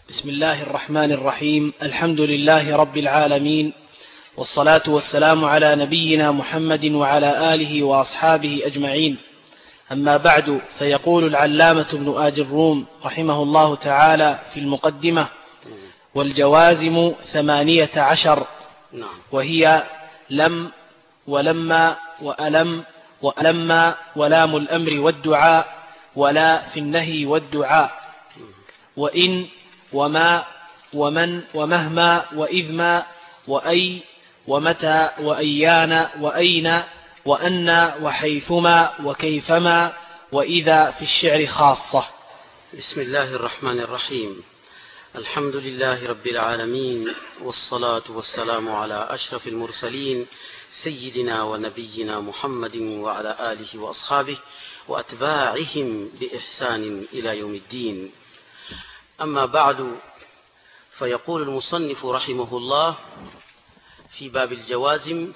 بسم الله الرحمن الرحيم. الحمد لله رب العالمين، والصلاة والسلام على نبينا محمد وعلى آله وأصحابه أجمعين. أما بعد، فيقول العلامة ابن آج الروم رحمه الله تعالى في المقدمة: والجوازم 18، وهي لم ولما وألم وألما ولام الأمر والدعاء ولا في النهي والدعاء، وإن وما ومن ومهما وإذ ما وأي ومتى وأيان وأين وأن وحيثما وكيفما وإذا في الشعر خاصة. بسم الله الرحمن الرحيم. الحمد لله رب العالمين، والصلاة والسلام على أشرف المرسلين سيدنا ونبينا محمد وعلى آله وأصحابه وأتباعهم بإحسان إلى يوم الدين. أما بعد، فيقول المصنف رحمه الله في باب الجوازم: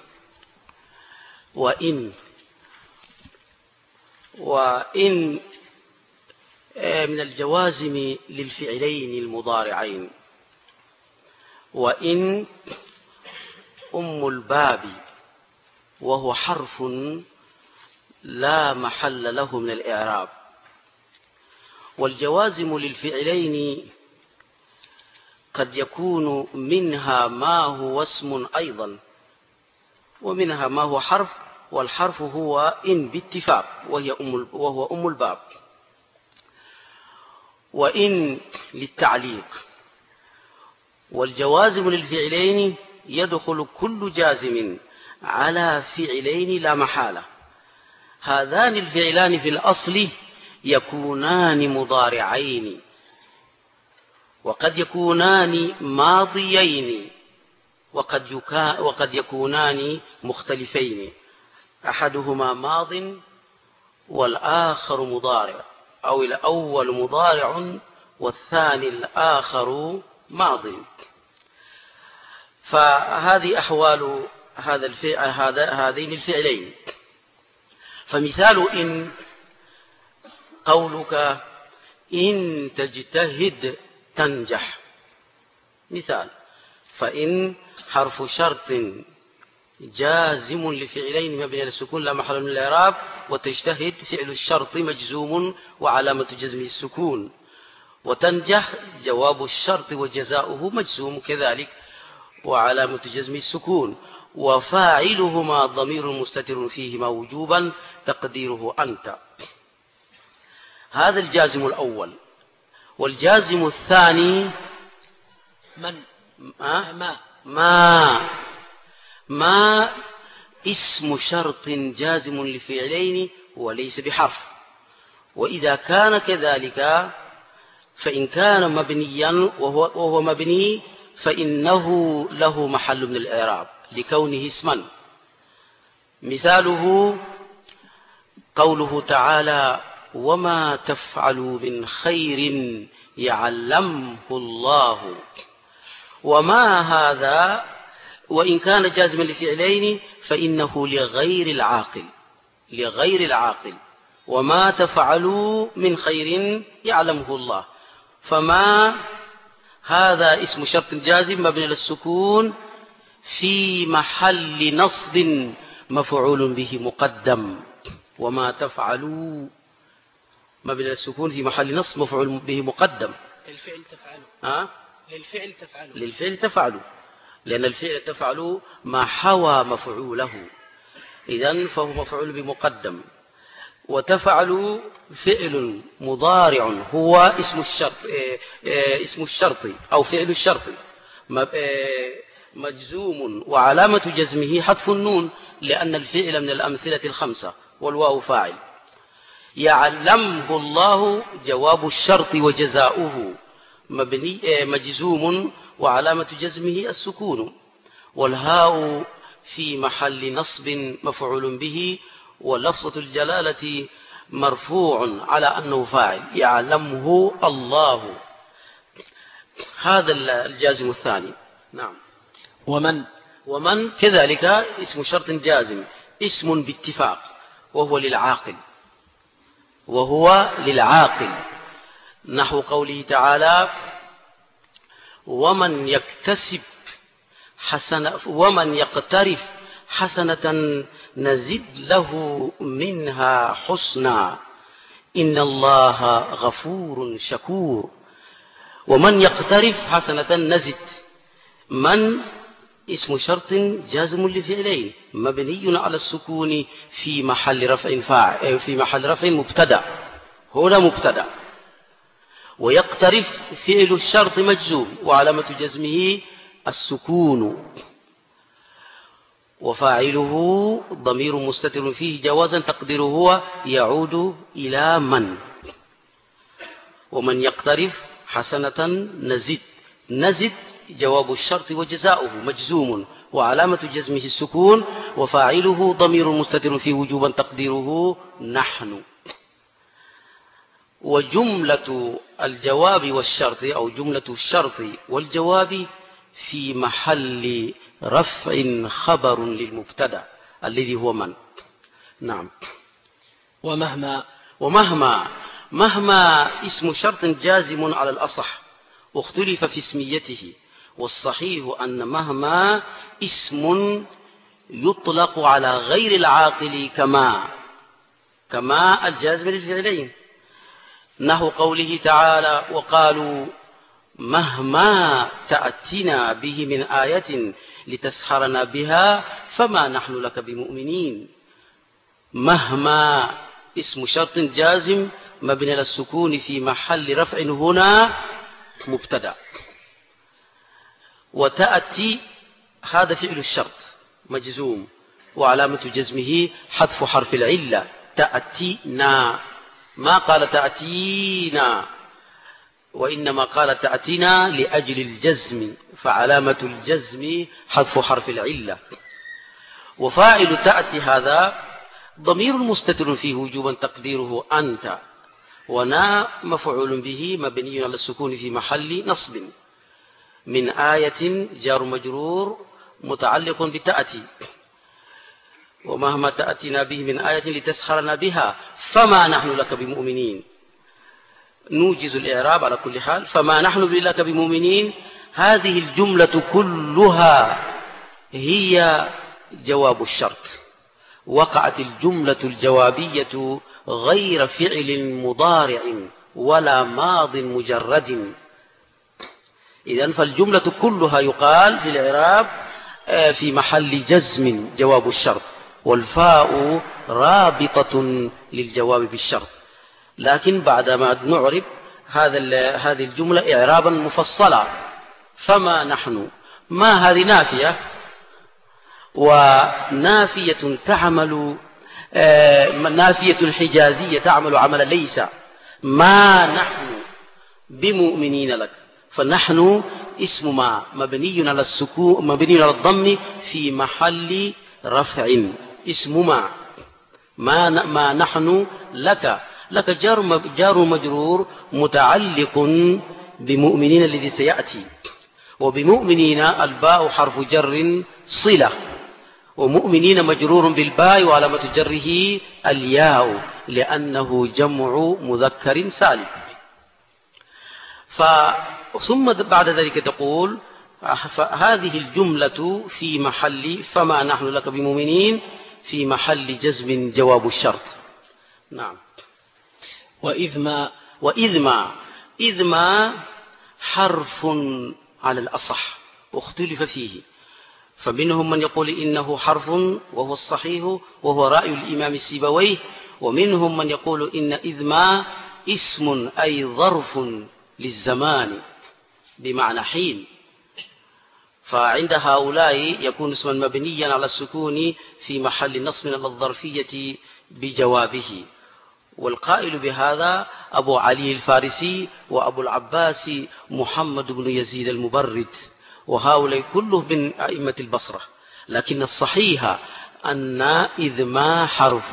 وإن من الجوازم للفعلين المضارعين. وإن أم الباب، وهو حرف لا محل له من الإعراب. والجوازم للفعلين قد يكون منها ما هو اسم أيضا، ومنها ما هو حرف، والحرف هو إن باتفاق، وهو أم الباب. وإن للتعليق. والجوازم للفعلين يدخل كل جازم على فعلين لا محالة. هذان الفعلان في الأصل يكونان مضارعين، وقد يكونان ماضيين، وقد يكونان مختلفين، أحدهما ماض والآخر مضارع، أو الأول مضارع والثاني الآخر ماض. فهذه أحوال هذين الفعلين. فمثال إن قولك: إن تجتهد تنجح. مثال: فإن حرف شرط جازم لفعلين مبني على السكون لا محل من الإعراب، وتجتهد فعل الشرط مجزوم وعلامة جزمه السكون، وتنجح جواب الشرط وجزاؤه مجزوم كذلك وعلامة جزمه السكون، وفاعلهما ضمير مستتر فيهما وجوبا تقديره أنت. هذا الجازم الأول. والجازم الثاني ما اسم شرط جازم لفعلين وليس بحرف. وإذا كان كذلك، فإن كان مبنيا وهو مبني، فإنه له محل من الإعراب لكونه اسما. مثاله قوله تعالى: وما تفعلوا من خير يعلمه الله. وما هذا وإن كان جازما لفعلين فإنه لغير العاقل. وما تفعلوا من خير يعلمه الله. فما هذا اسم شرط جازم مبني للسكون في محل نصب مفعول به مقدم. وما تفعلوا مبني للسكون في محل نصب مفعول به مقدم. للفعل تفعلوا لأن الفعل تفعلوا ما حوى مفعوله، إذن فهو مفعول بمقدم. وتفعلوا فعل مضارع هو اسم الشرط أو فعل الشرط مجزوم وعلامة جزمه حذف النون، لأن الفعل من الأمثلة الخمسة، والواو فاعل. يعلمه الله جواب الشرط وجزاؤه مجزوم وعلامة جزمه السكون، والهاء في محل نصب مفعول به، ولفظة الجلالة مرفوع على أنه فاعل. يعلمه الله. هذا الجازم الثاني. نعم. ومن كذلك اسم شرط جازم، اسم باتفاق، وهو للعاقل، نحو قوله تعالى: ومن يقترف حسنة نزد له منها حسنا إن الله غفور شكور. ومن يقترف حسنة نزد، من اسم شرط جازم لفعلين مبني على السكون في محل رفع مبتدأ، هنا مبتدأ. ويقترف فعل الشرط مجزوم وعلامة جزمه السكون، وفاعله ضمير مستتر فيه جوازا تقديره هو يعود إلى من. ومن يقترف حسنة نزد جواب الشرط وجزاؤه مجزوم وعلامة جزمه السكون، وفاعله ضمير مستتر فيه وجوبا تقديره نحن. وجملة الجواب والشرط أو جملة الشرط والجواب في محل رفع خبر للمبتدأ الذي هو من. نعم. ومهما اسم شرط جازم على الأصح، واختلف في اسميته، والصحيح أن مهما اسم يطلق على غير العاقل كما الجازم للفعلين، نحو قوله تعالى وقالوا مهما تأتنا به من آية لتسحرنا بها فما نحن لك بمؤمنين. مهما اسم شرط جازم مبني على السكون في محل رفع هنا مبتدأ. وتأتي هذا فعل الشرط مجزوم وعلامة جزمه حذف حرف العلة تأتينا، ما قال تأتينا وإنما قال تأتينا لأجل الجزم، فعلامة الجزم حذف حرف العلة. وفاعل تأتي هذا ضمير مستتر فيه وجوبا تقديره أنت، ونا مفعول به مبني على السكون في محل نصب. من آية جار مجرور متعلق بتأتي. ومهما تأتنا به من آية لتسحرنا بها فما نحن لك بمؤمنين. نوجز الإعراب على كل حال. فما نحن لك بمؤمنين هذه الجملة كلها هي جواب الشرط. وقعت الجملة الجوابية غير فعل مضارع ولا ماض مجرد. إذن فالجملة كلها يقال في الإعراب في محل جزم جواب الشرط، والفاء رابطة للجواب بالشرط. لكن بعدما نعرب هذه الجملة إعرابا مفصلا. فما نحن، ما هذه نافية، ونافية تعمل نافية حجازية تعمل عمل ليس. ما نحن بمؤمنين لك، فنحن اسم ما مبني على السكون مبني على الضم في محل رفع. اسم ما نحن لك جار مجرور متعلق بمؤمنين الذي سيأتي، وبمؤمنين الباء حرف جر صلة، ومؤمنين مجرور بالباء وعلامة جره الياء لأنه جمع مذكر سالم. ثم بعد ذلك تقول هذه الجملة في محل فما نحن لك بمؤمنين في محل جزم جواب الشرط. نعم. وإذ ما حرف على الأصح واختلف فيه، فمنهم من يقول إنه حرف وهو الصحيح وهو رأي الإمام السيبويه، ومنهم من يقول إن إذ ما اسم أي ظرف للزمان بمعنى حين، فعند هؤلاء يكون اسما مبنيا على السكون في محل نصب على الظرفية بجوابه. والقائل بهذا أبو علي الفارسي وأبو العباس محمد بن يزيد المبرد، وهؤلاء كلهم من أئمة البصرة. لكن الصحيح أن إذ ما حرف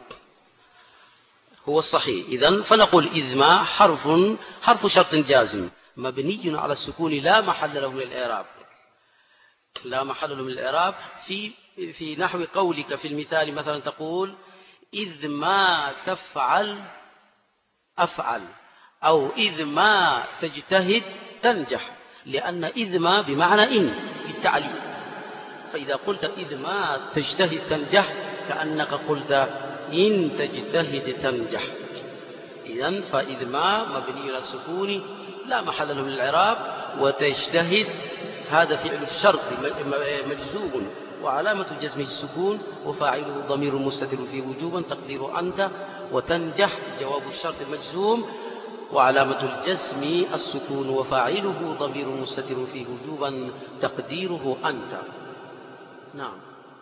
هو الصحيح. إذن فنقول إذ ما حرف شرط جازم مبني على السكون لا محل له من الإعراب، لا محل له من الإعراب. في نحو قولك في المثال مثلا تقول إذ ما تفعل أفعل، أو إذ ما تجتهد تنجح. لأن إذ ما بمعنى إن بالتعليل، فإذا قلت إذ ما تجتهد تنجح كأنك قلت إن تجتهد تنجح. إذن فإذ ما مبني على السكون لا محل له من الإعراب، وتجتهد هذا فعل الشرط مجزوم وعلامة جزمه السكون وفاعله ضمير مستتر فيه وجوبا تقدير أنت، وتنجح جواب الشرط المجزوم وعلامة الجزم السكون وفاعله ضمير مستتر فيه وجوبا تقديره أنت. نعم.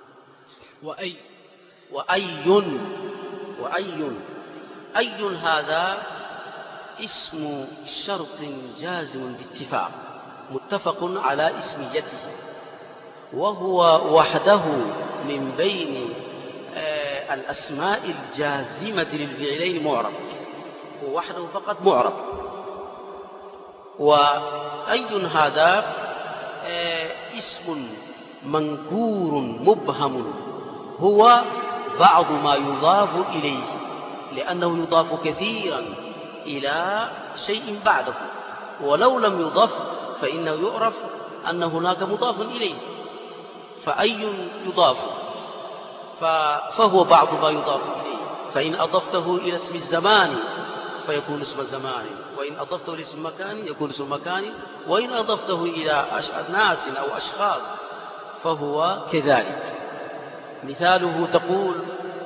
وأي هذا اسم شرط جازم باتفاق متفق على اسميته، وهو وحده من بين الأسماء الجازمة للفعلين معرب، هو وحده فقط معرب. وأي هذا اسم منكور مبهم، هو بعض ما يضاف إليه، لأنه يضاف كثيرا إلى شيء بعده، ولو لم يضاف فإنه يعرف أن هناك مضاف إليه. فأي يضاف فهو بعض ما يضاف إليه، فإن أضفته إلى اسم الزمان فيكون اسم زمان، وإن أضفته إلى اسم مكان يكون اسم مكان، وإن أضفته إلى ناس أو أشخاص فهو كذلك. مثاله تقول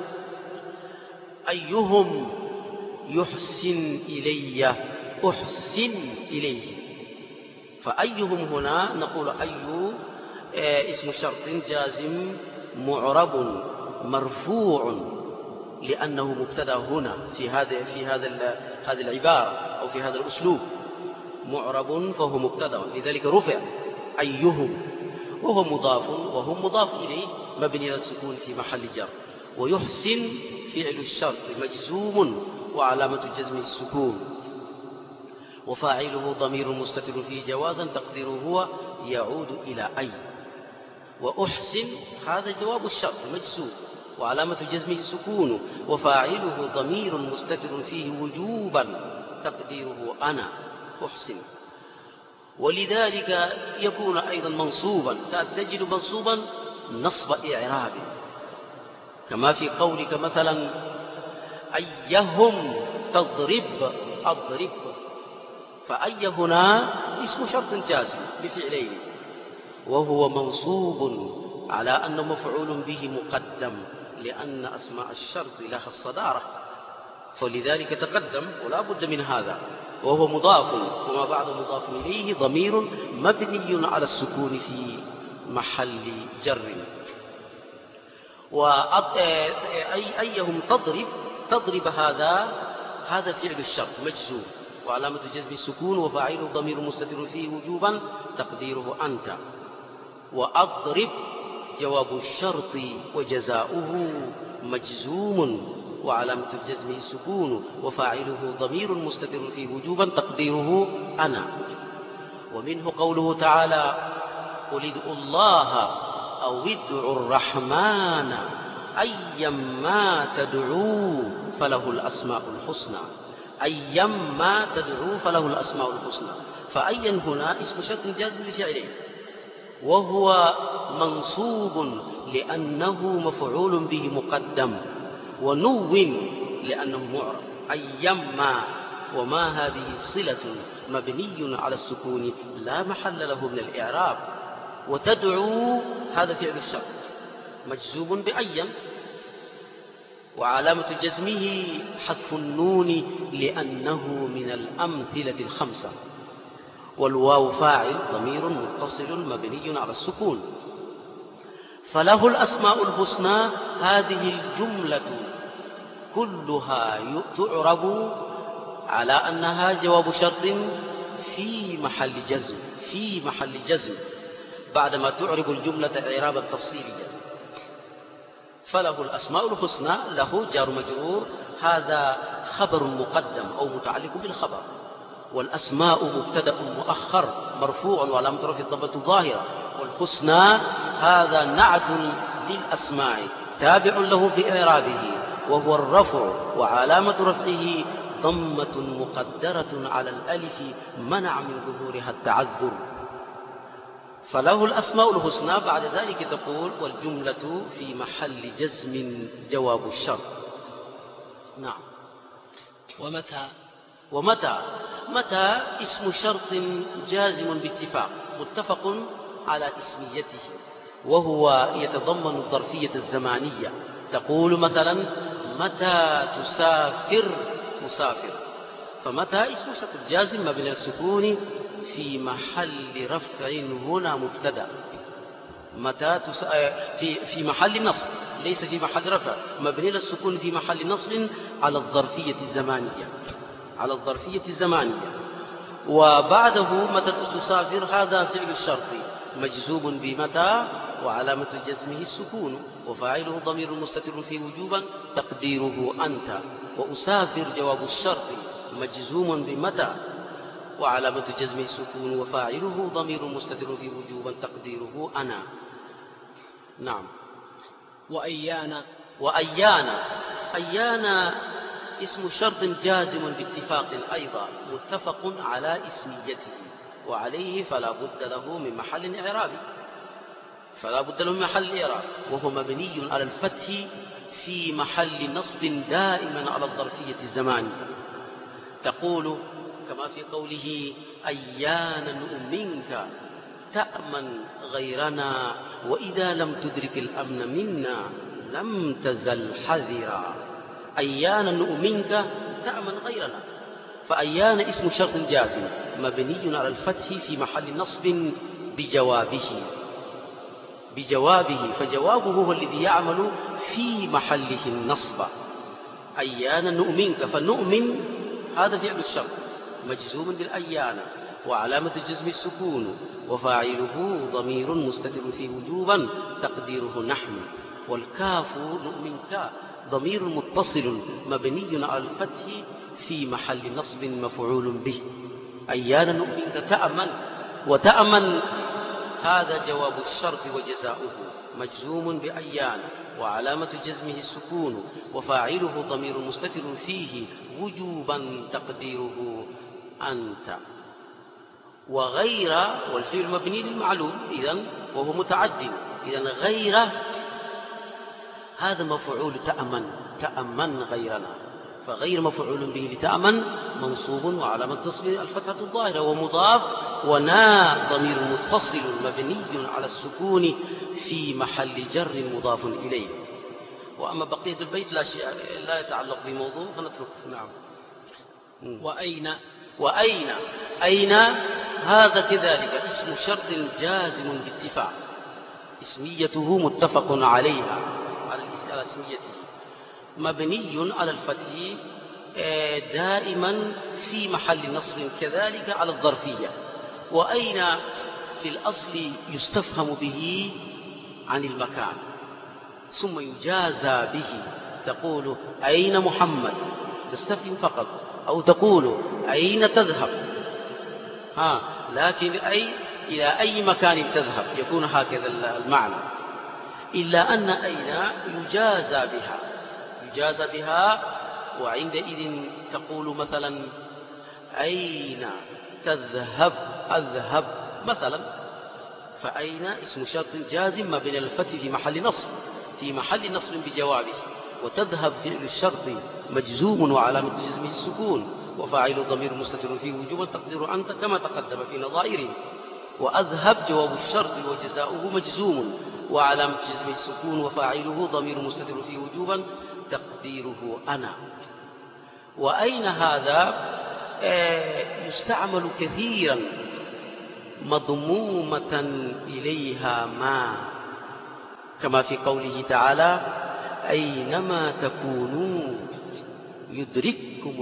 أيهم يحسن إلي أحسن إليه، فأيهم هنا نقول أي اسم شرط جازم معرب مرفوع، لأنه مبتدأ هنا في هذه العبارة أو في هذا الأسلوب معرب، فهو مبتدأ لذلك رفع أيهم، وهو مضاف وهم مضاف إليه مبني على السكون في محل جر. ويحسن فعل الشرط مجزوم وعلامة جزمه السكون وفاعله ضمير مستتر فيه جوازا تقديره هو يعود إلى أي. وأحسن هذا جواب الشرط مجزوم وعلامة جزمه السكون وفاعله ضمير مستتر فيه وجوبا تقديره أنا أحسن. ولذلك يكون أيضا منصوبا، تجد منصوبا نصب إعراب، كما في قولك مثلا أيهم تضرب أضرب، فأي هنا اسم شرط جازم بفعلين، وهو منصوب على أنه مفعول به مقدم، لأن أسماء الشرط لها الصدارة، فلذلك تقدم ولا بد من هذا. وهو مضاف وما بعد مضاف إليه ضمير مبني على السكون في محل جر. أيهم تضرب هذا فعل الشرط مجزوم وعلامة جزم السكون وفاعله ضمير مستتر فيه وجوبا تقديره أنت. وأضرب جواب الشرط وجزاؤه مجزوم وعلامة جزمه السكون وفاعله ضمير مستتر فيه وجوبا تقديره أنا. ومنه قوله تعالى قل ادعوا الله أو ادعوا الرحمن أيما تدعوا فله الأسماء الحسنى، أيما تدعوا فله الأسماء الحسنى. فأيا هنا اسم شرط جازم لفعله، وهو منصوب لأنه مفعول به مقدم، ونون لأنه معرب أيما، وما هذه صلة مبني على السكون لا محل له من الإعراب. وتدعو هذا فعل الشرط مجزوم بأيا، وعلامة جزمه حذف النون لأنه من الأمثلة الخمسة. والواو فاعل ضمير متصل مبني على السكون. فله الأسماء الحسنى هذه الجملة كلها تعرب على أنها جواب شرط في محل جزم بعدما تعرب الجملة إعرابا تفصيليا. فله الأسماء الحسنى له جار مجرور، هذا خبر مقدم أو متعلق بالخبر، والأسماء مبتدأ مؤخر مرفوع وعلامة رفعه الضمة الظاهرة، والحسنى هذا نعت للأسماء تابع له في إعرابه وهو الرفع، وعلامة رفعه ضمة مقدرة على الألف منع من ظهورها التعذر. فله الأسماء الحسنى. بعد ذلك تقول والجملة في محل جزم جواب الشرط. نعم. متى اسم شرط جازم باتفاق متفق على اسميته، وهو يتضمن الظرفية الزمانية. تقول مثلا متى تسافر مسافر، فمتى اسم شرط جازم مبني السكون في محل رفع هنا مبتدا، متى في محل نصب ليس في محل رفع، مبني السكون في محل نصب على الظرفية الزمانية. وبعده متى تسافر هذا فعل الشرط مجزوم بمتى وعلامة جزمه السكون، وفاعله ضمير مستتر في وجوبا تقديره أنت. وأسافر جواب الشرط مجزوم بمتى وعلامة جزمه السكون، وفاعله ضمير مستتر في وجوبا تقديره أنا. نعم. وأيانا اسم شرط جازم باتفاق أيضا متفق على اسميته، وعليه فلا بد له من محل إعراب، وهو مبني على الفتح في محل نصب دائما على الظرفية الزمانية. تقول كما في قوله أيانا نؤمنك تأمن غيرنا، وإذا لم تدرك الأمن منا لم تزل حذرا. أيانا نؤمنك تأمن غيرنا، فأيان اسم شرط جازم مبني على الفتح في محل نصب بجوابه، فجوابه هو الذي يعمل في محله النصب. أيانا نؤمنك، فنؤمن هذا فعل الشرط مجزوم بالأيان وعلامة الجزم السكون، وفاعله ضمير مستتر في وجوبا تقديره نحن. والكاف نؤمنك ضمير متصل مبني على الفتح في محل نصب مفعول به. أيانا نؤمنك تأمن، وتأمن هذا جواب الشرط وجزاؤه مجزوم بأيان وعلامة جزمه السكون، وفاعله ضمير مستتر فيه وجوبا تقديره أنت. وغير والفعل مبني للمعلوم إذن وهو متعد، إذن غير هذا مفعول تأمن غيرنا، فغير مفعول به لتأمن منصوب وعلامة نصبه الفتحة الظاهرة ومضاف، ونا ضمير متصل مبني على السكون في محل جر مضاف إليه. وأما بقية البيت لا يتعلق بموضوع فنترك. نعم. أين هذا كذلك اسم شرط جازم باتفاق، اسميته متفق عليها على اسميته، مبني على الفتح دائما في محل نصب كذلك على الظرفية. وأين في الأصل يستفهم به عن المكان ثم يجازى به. تقول أين محمد تستفهم فقط، أو تقول أين تذهب، لكن إلى أي مكان تذهب يكون هكذا المعنى، إلا أن أين يجازى بها وعندئذ تقول مثلا أين تذهب أذهب مثلا، فأين اسم شرط جازم ما بين الفتح في محل نصب بجوابه، وتذهب فعل الشرط مجزوم وعلامة جزمه السكون، وفاعل ضمير مستتر فيه وجوبا تقدير أنت كما تقدم في نظائره. وأذهب جواب الشرط وجزاؤه مجزوم وعلامة جزمه السكون، وفاعله ضمير مستتر فيه وجوبا تقديره أنا. وأين هذا يستعمل كثيرا مضمومة إليها ما، كما في قوله تعالى أينما تكونوا يدرككم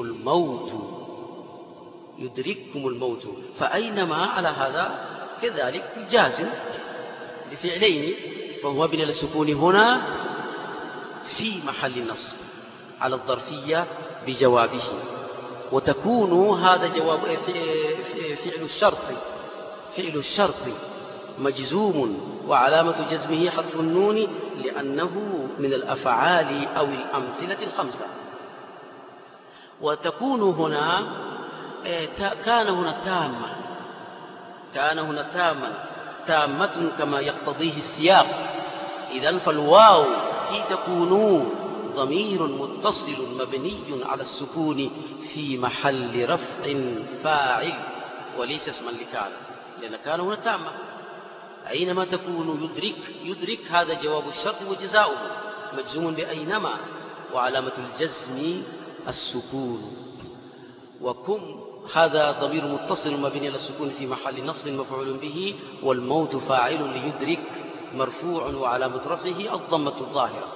الموت، فأينما على هذا كذلك جازم لفعلين، فهو مبني للسكون هنا في محل النصب على الظرفية بجوابه. وتكون هذا جواب فعل الشرط مجزوم وعلامة جزمه حذف النون لأنه من الأفعال أو الأمثلة الخمسة. وتكون هنا كان هنا تاما تامة كما يقتضيه السياق. إذن فالواو في تكون ضمير متصل مبني على السكون في محل رفع فاعل وليس اسما لكان، لأن كان هنا تامة. أينما تكون يدرك هذا جواب الشرط وجزاؤه مجزوم بأينما، وعلامة الجزم السكون. وكم هذا ضمير متصل مبني على السكون في محل نصب مفعول به، والموت فاعل ليدرك مرفوع وعلامة رفعه الضمة الظاهرة.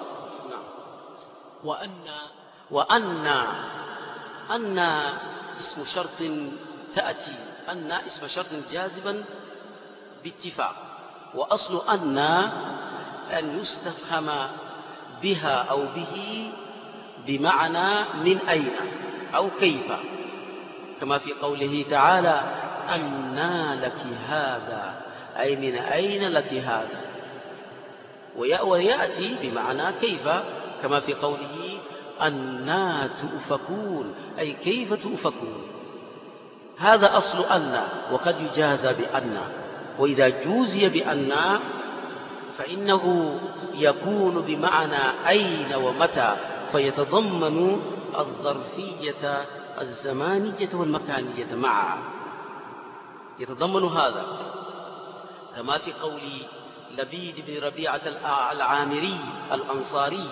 وأن اسم شرط تأتي، أن اسم شرط جازبا باتفاق. وأصل أن يستفهم بها أو به بمعنى من أين أو كيف، كما في قوله تعالى أنى لك هذا، أي من أين لك هذا. ويأتي بمعنى كيف، كما في قوله أنى تؤفكون، أي كيف تؤفكون. هذا أصل أن، وقد يجازى بأن. وإذا جوزي بأن فإنه يكون بمعنى أين ومتى، فيتضمن الظرفية الزمانية والمكانية معا، يتضمن هذا، كما في قول لبيد بن ربيعة العامري الأنصاري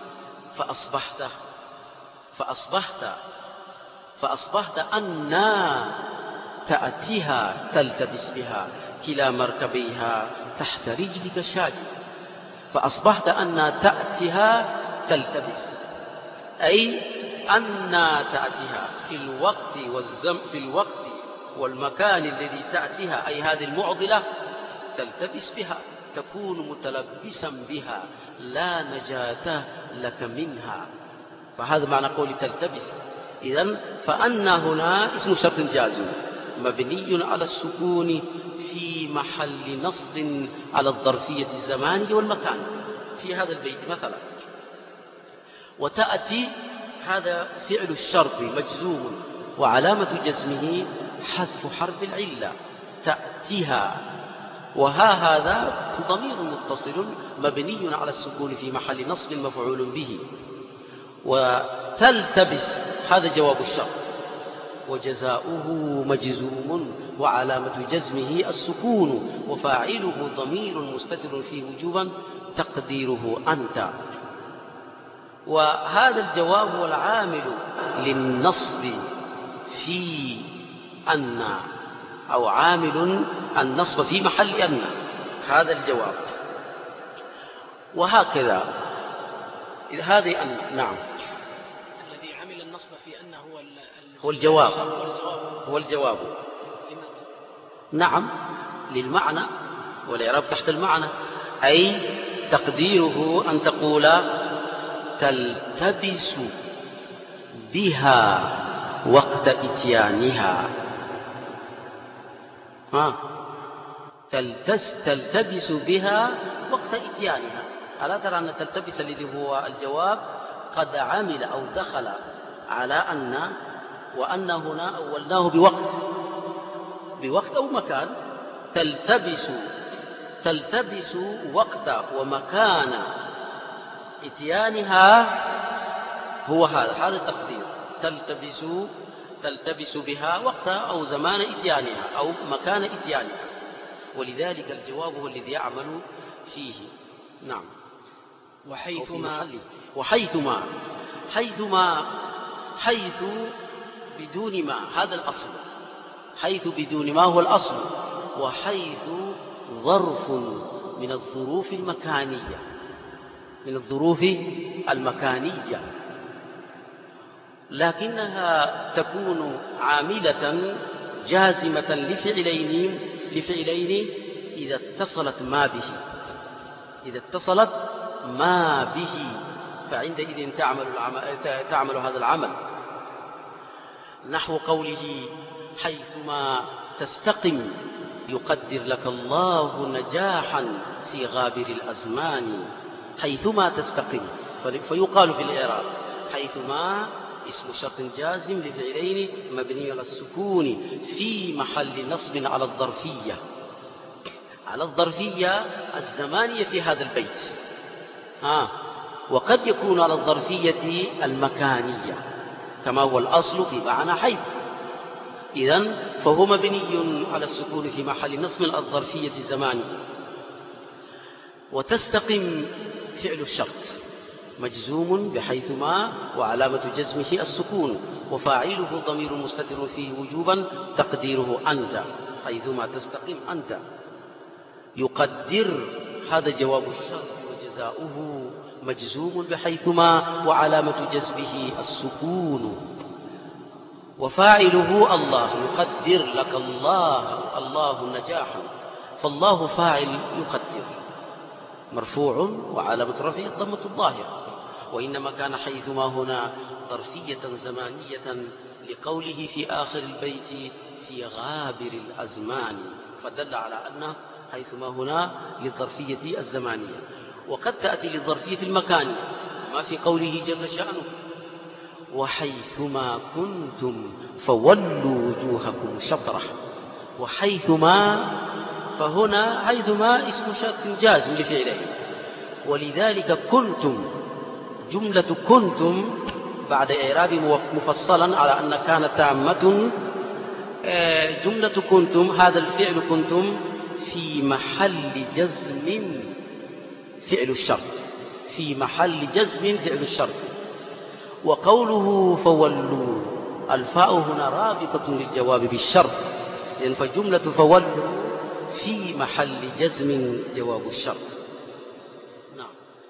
فأصبحت أنى تأتيها تلتبس بها كلا مركبيها تحت رجلك شاج. فأصبحت أنى تأتيها تلتبس، أي أنى تأتيها في الوقت والمكان الذي تأتيها، أي هذه المعضلة تلتبس بها، تكون متلبسا بها، لا نجاة لك منها. فهذا معنى قول تلتبس. إذن فأن هنا اسم شرط جازم مبني على السكون في محل نصب على الظرفية الزمانية والمكان في هذا البيت مثلا. وتأتي هذا فعل الشرط مجزوم، وعلامة جزمه حذف حرف العلة تأتيها. هذا ضمير متصل مبني على السكون في محل نصب مفعول به. وتلتبس هذا جواب الشرط، وجزاؤه مجزوم وعلامة جزمه السكون، وفاعله ضمير مستتر فيه وجوبا تقديره أنت. وهذا الجواب هو العامل للنصب في أن، أو عامل النصب في محل أن، هذا الجواب. وهكذا هذه أن. نعم، الذي عمل النصب في أن هو الجواب. نعم، للمعنى والإعراب تحت المعنى، أي تقديره أن تقول تلتبس بها وقت إتيانها. تلتبس بها وقت إتيانها. ألا ترى أن تلتبس الذي هو الجواب قد عمل أو دخل على أن، وأن هنا أولناه بوقت أو مكان. تلتبس وقت ومكان إتيانها، هو هذا التقدير. تلتبس بها وقت أو زمان إتيانها أو مكان إتيانها، ولذلك الجواب هو الذي يعمل فيه. نعم. حيث بدون ما، هذا الأصل. حيث بدون ما هو الأصل. وحيث ظرف من الظروف المكانية، لكنها تكون عاملة جازمة لفعلين إذا اتصلت ما به، فعندئذ تعمل هذا العمل. نحو قوله حيثما تستقم يقدر لك الله نجاحا في غابر الأزمان. حيثما تستقم، فيقال في الإعراب حيثما اسم شرط جازم لفعلين مبني على السكون في محل نصب على الظرفية. على الظرفية الزمانية في هذا البيت، وقد يكون على الظرفية المكانية كما هو الأصل في معنى حيث. إذن فهو مبني على السكون في محل نصب الظرفية الزمانية. وتستقم فعل الشرط مجزوم بحيثما وعلامة جزمه السكون، وفاعله ضمير مستتر فيه وجوبا تقديره أنت، حيثما تستقم أنت. يقدر هذا جواب الشرط وجزاؤه مجزوم بحيثما وعلامة جزمه السكون، وفاعله الله. يقدر لك الله نجاحا، فالله فاعل يقدر مرفوع وعلامة رفعه الضمة الظاهرة. وإنما كان حيثما هنا ظرفية زمانية لقوله في آخر البيت في غابر الأزمان، فدل على أن حيثما هنا للظرفية الزمانية. وقد تأتي للظرفية المكانية ما في قوله جل شأنه وحيثما كنتم فولوا وجوهكم شطرة. وحيثما، فهنا حيثما اسم شرط جازم لفعله، ولذلك كنتم، جملة كنتم بعد إعراب مفصلا على أن كانت تامة. جملة كنتم، هذا الفعل كنتم في محل جزم فعل الشرط، في محل جزم فعل الشرط. وقوله فولوا، الفاء هنا رابطة للجواب بالشرط، يعني فجملة فولوا في محل جزم جواب الشرط. نعم.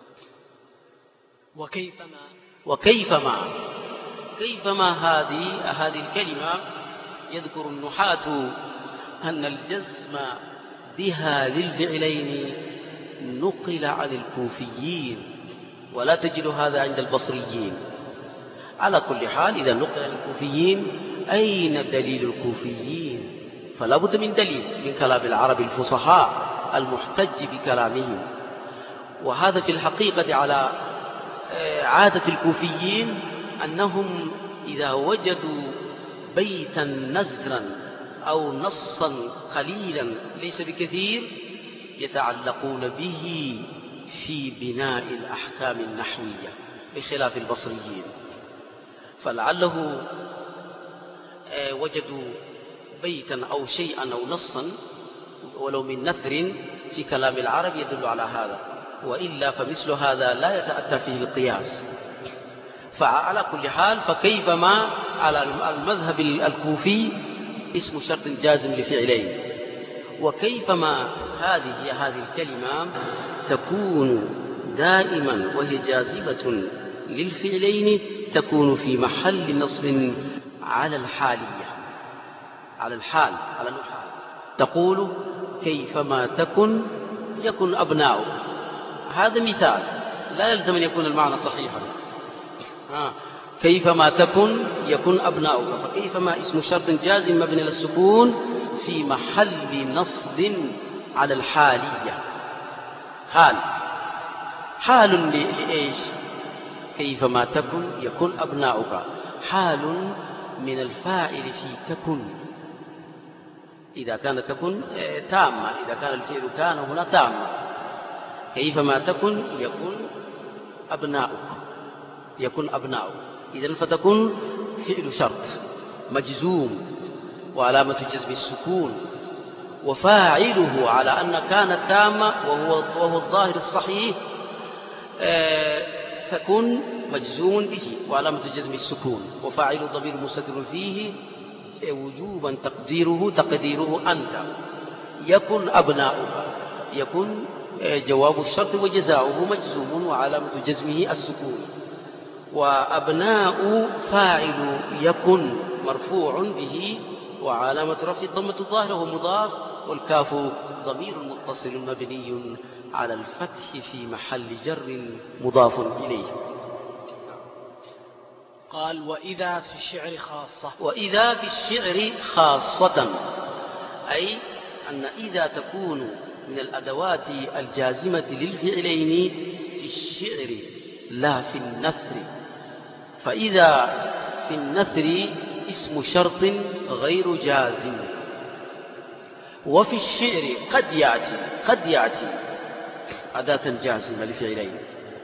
كيفما هذه الكلمة يذكر النحاة أن الجزم بها للفعلين نقل عن الكوفيين، ولا تجد هذا عند البصريين. على كل حال إذا نقل عن الكوفيين أين دليل الكوفيين؟ فلا بد من دليل من كلام العرب الفصحاء المحتج بكلامهم. وهذا في الحقيقة على عادة الكوفيين، أنهم إذا وجدوا بيتا نزرا أو نصا قليلا ليس بكثير يتعلقون به في بناء الأحكام النحوية بخلاف البصريين. فلعله وجدوا بيتا أو شيئا أو نصا ولو من نثر في كلام العرب يدل على هذا، وإلا فمثل هذا لا يتأتى فيه القياس. فعلى كل حال فكيفما على المذهب الكوفي اسم شرط جازم لفعلين. وكيفما هذه الكلمة تكون دائما وهي جازمة للفعلين تكون في محل نصب على الحالية، على الحال، على الحال. تقول كيفما تكن يكن أبناؤك. هذا مثال لا يلزم أن يكون المعنى صحيحا. كيفما تكن يكن أبناؤك، فكيفما اسم شرط جازم مبني للسكون في محل نصب على الحالية. حال لإيش؟ كيفما تكن يكن أبناؤك، حال من الفاعل في تكن، إذا كانت تكن تامة، إذا كان الفعل كان هنا تامة. كيفما تكن يكن أبناؤك، إذن فتكن فعل شرط مجزوم وعلامة جزم السكون، وفاعله على أن كانت تامة وهو الظاهر الصحيح تكن مجزوم به وعلامة جزم السكون، وفاعل ضمير مستتر فيه وجوبا تقديره أنت. يكن أبناؤك، يكن جواب الشرط وجزاؤه مجزوم وعلامة جزمه السكون. وأبناء فاعل يكن مرفوع به وعلامة رفعه الضمة الظاهرة وهو مضاف، والكاف ضمير متصل مبني على الفتح في محل جر مضاف إليه. قال وإذا في الشعر خاصة. وإذا في الشعر خاصة، أي أن إذا تكون من الأدوات الجازمة للفعلين في الشعر لا في النثر. فإذا في النثر اسم شرط غير جازم، وفي الشعر قد يأتي أداة جازمة لفعلين،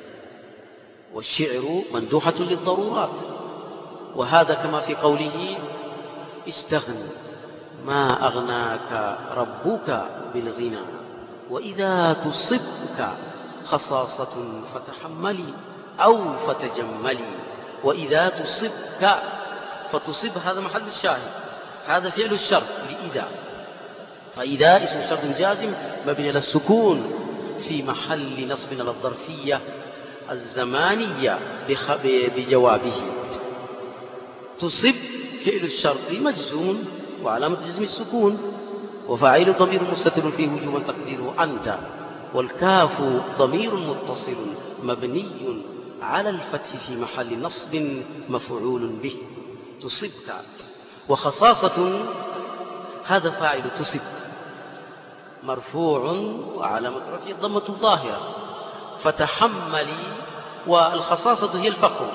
والشعر مندوحة للضرورات، وهذا كما في قوله استغن ما أغناك ربك بالغنى، وإذا تصبك خصاصة فتحملي أو فتجملي. وإذا تصبك، فتصب هذا محل الشاهد، هذا فعل الشرط لإذا، فإذا اسم شرط جازم مبني على السكون في محل نصب على الظرفية الزمانية بجوابه. تصب فعل الشرط مجزوم وعلامة جزم السكون، وفاعل ضمير مستتر فيه وجوبا تقديره أنت، والكاف ضمير متصل مبني على الفتح في محل نصب مفعول به. تصبك. وخصاصة هذا فاعل تصب مرفوع وعلامة رفعه الضمة الظاهرة، فتحملي، والخصاصة هي الفقر،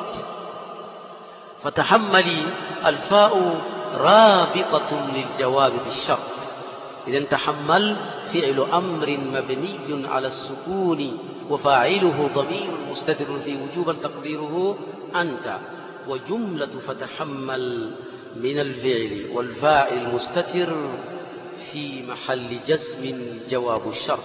فتحملي الفاء رابطة للجواب بالشرط. إذن تحمل فعل أمر مبني على السكون وفاعله ضمير مستتر في وجوبا تقديره أنت، وجملة فتحمل من الفعل والفاعل المستتر في محل جزم جواب الشرط.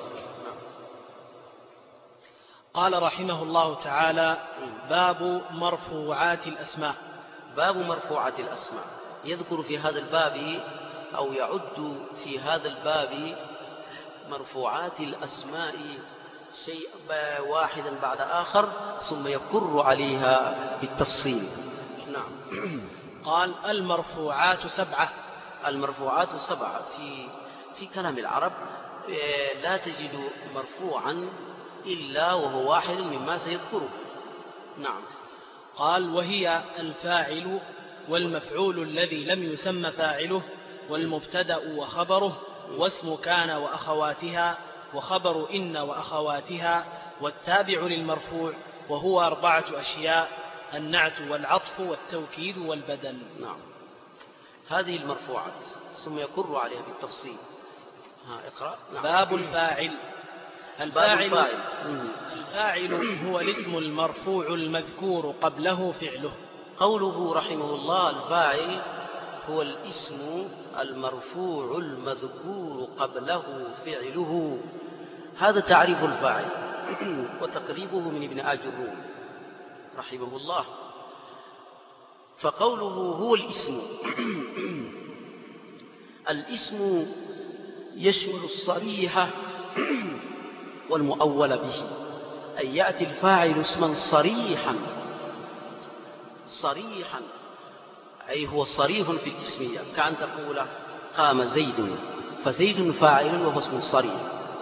قال رحمه الله تعالى: باب مرفوعات الأسماء. باب مرفوعات الأسماء، يذكر في هذا الباب أو يعد في هذا الباب مرفوعات الأسماء شيء واحدا بعد آخر، ثم يكر عليها بالتفصيل. نعم. قال: المرفوعات 7. المرفوعات 7 في كلام العرب لا تجد مرفوعا إلا وهو واحد مما سيذكره. نعم. قال: وهي الفاعل والمفعول الذي لم يسمى فاعله، والمبتدأ وخبره، واسم كان وأخواتها، وخبر إن وأخواتها، والتابع للمرفوع، وهو 4 أشياء: النعت والعطف والتوكيد والبدل. نعم. هذه المرفوعات ثم يكر عليها بالتفصيل. اقرأ. نعم. باب الفاعل. الفاعل هو الاسم المرفوع المذكور قبله فعله. قوله رحمه الله الفاعل هو الاسم المرفوع المذكور قبله فعله، هذا تعريف الفاعل وتقريبه من ابن آج الروم رحمه الله. فقوله هو الاسم الاسم يشمل الصريح والمؤول به، أي يأتي الفاعل اسما صريحا أي هو صريح في الاسمية، كأن تقول قام زيد، فزيد فاعل وهو اسم صريح.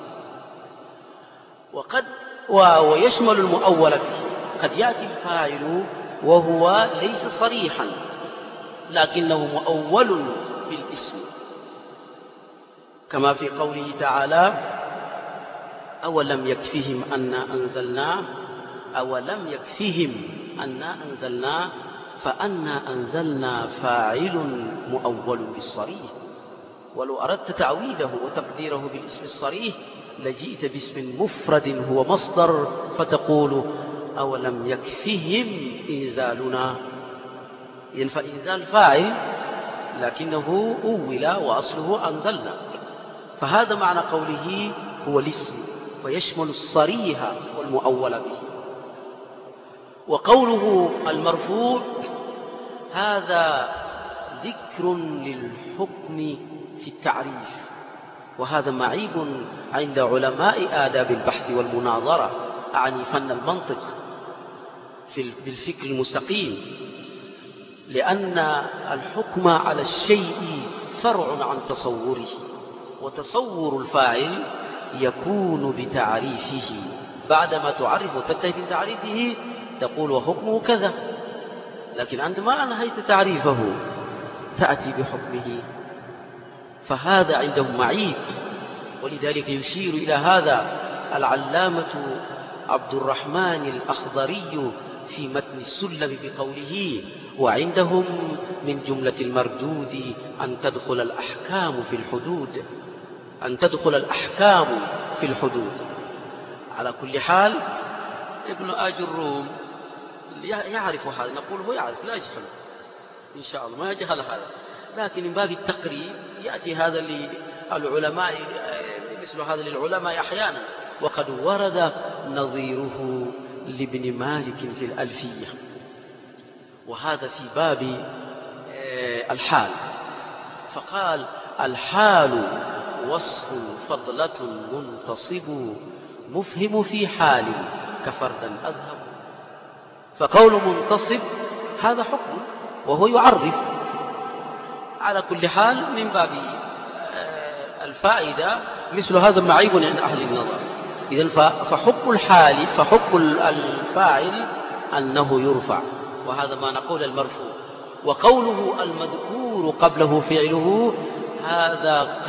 ويشمل المؤول به، قد يأتي الفاعل وهو ليس صريحا لكنه مؤول بالاسم، كما في قوله تعالى: أولم يكفهم أنا أنزلنا فأنا أنزلنا فاعل مؤول بالصريح. ولو أردت تعويده وتقديره بالاسم الصريح لجئت باسم مفرد هو مصدر فتقول أولم يكفهم إنزالنا، فإنزال فاعل لكنه أول وأصله أنزلنا، فهذا معنى قوله هو الاسم، فيشمل الصريح والمؤول به. وقوله المرفوع هذا ذكر للحكم في التعريف، وهذا معيب عند علماء آداب البحث والمناظرة، أعني فن المنطق بالفكر المستقيم، لأن الحكم على الشيء فرع عن تصوره، وتصور الفاعل يكون بتعريفه، بعدما تعرف وتنتهي من تعريفه تقول وحكمه كذا، لكن أنت ما أنهيت تعريفه تأتي بحكمه، فهذا عندهم معيب. ولذلك يشير إلى هذا العلامة عبد الرحمن الأخضري في متن السلم بقوله وعندهم من جملة المردود أن تدخل الأحكام في الحدود، أن تدخل الأحكام في الحدود. على كل حال ابن آج الروم يعرف هذا، نقول هو يعرف لا يجهل إن شاء الله، ما يجهل هذا، لكن من باب التقريب يأتي هذا للعلماء، مثل هذا للعلماء أحيانا، وقد ورد نظيره لابن مالك في الألفية، وهذا في باب الحال. فقال الحال وصف فضلة منتصب مفهم في حال كفردا أذهب. فقول منتصب هذا حكم وهو يعرف. على كل حال من باب الفائدة مثل هذا معيب عند أهل النظر. إذن فحكم الحال، فحكم الفاعل أنه يرفع، وهذا ما نقول المرفوع. وقوله المذكور قبله فعله هذا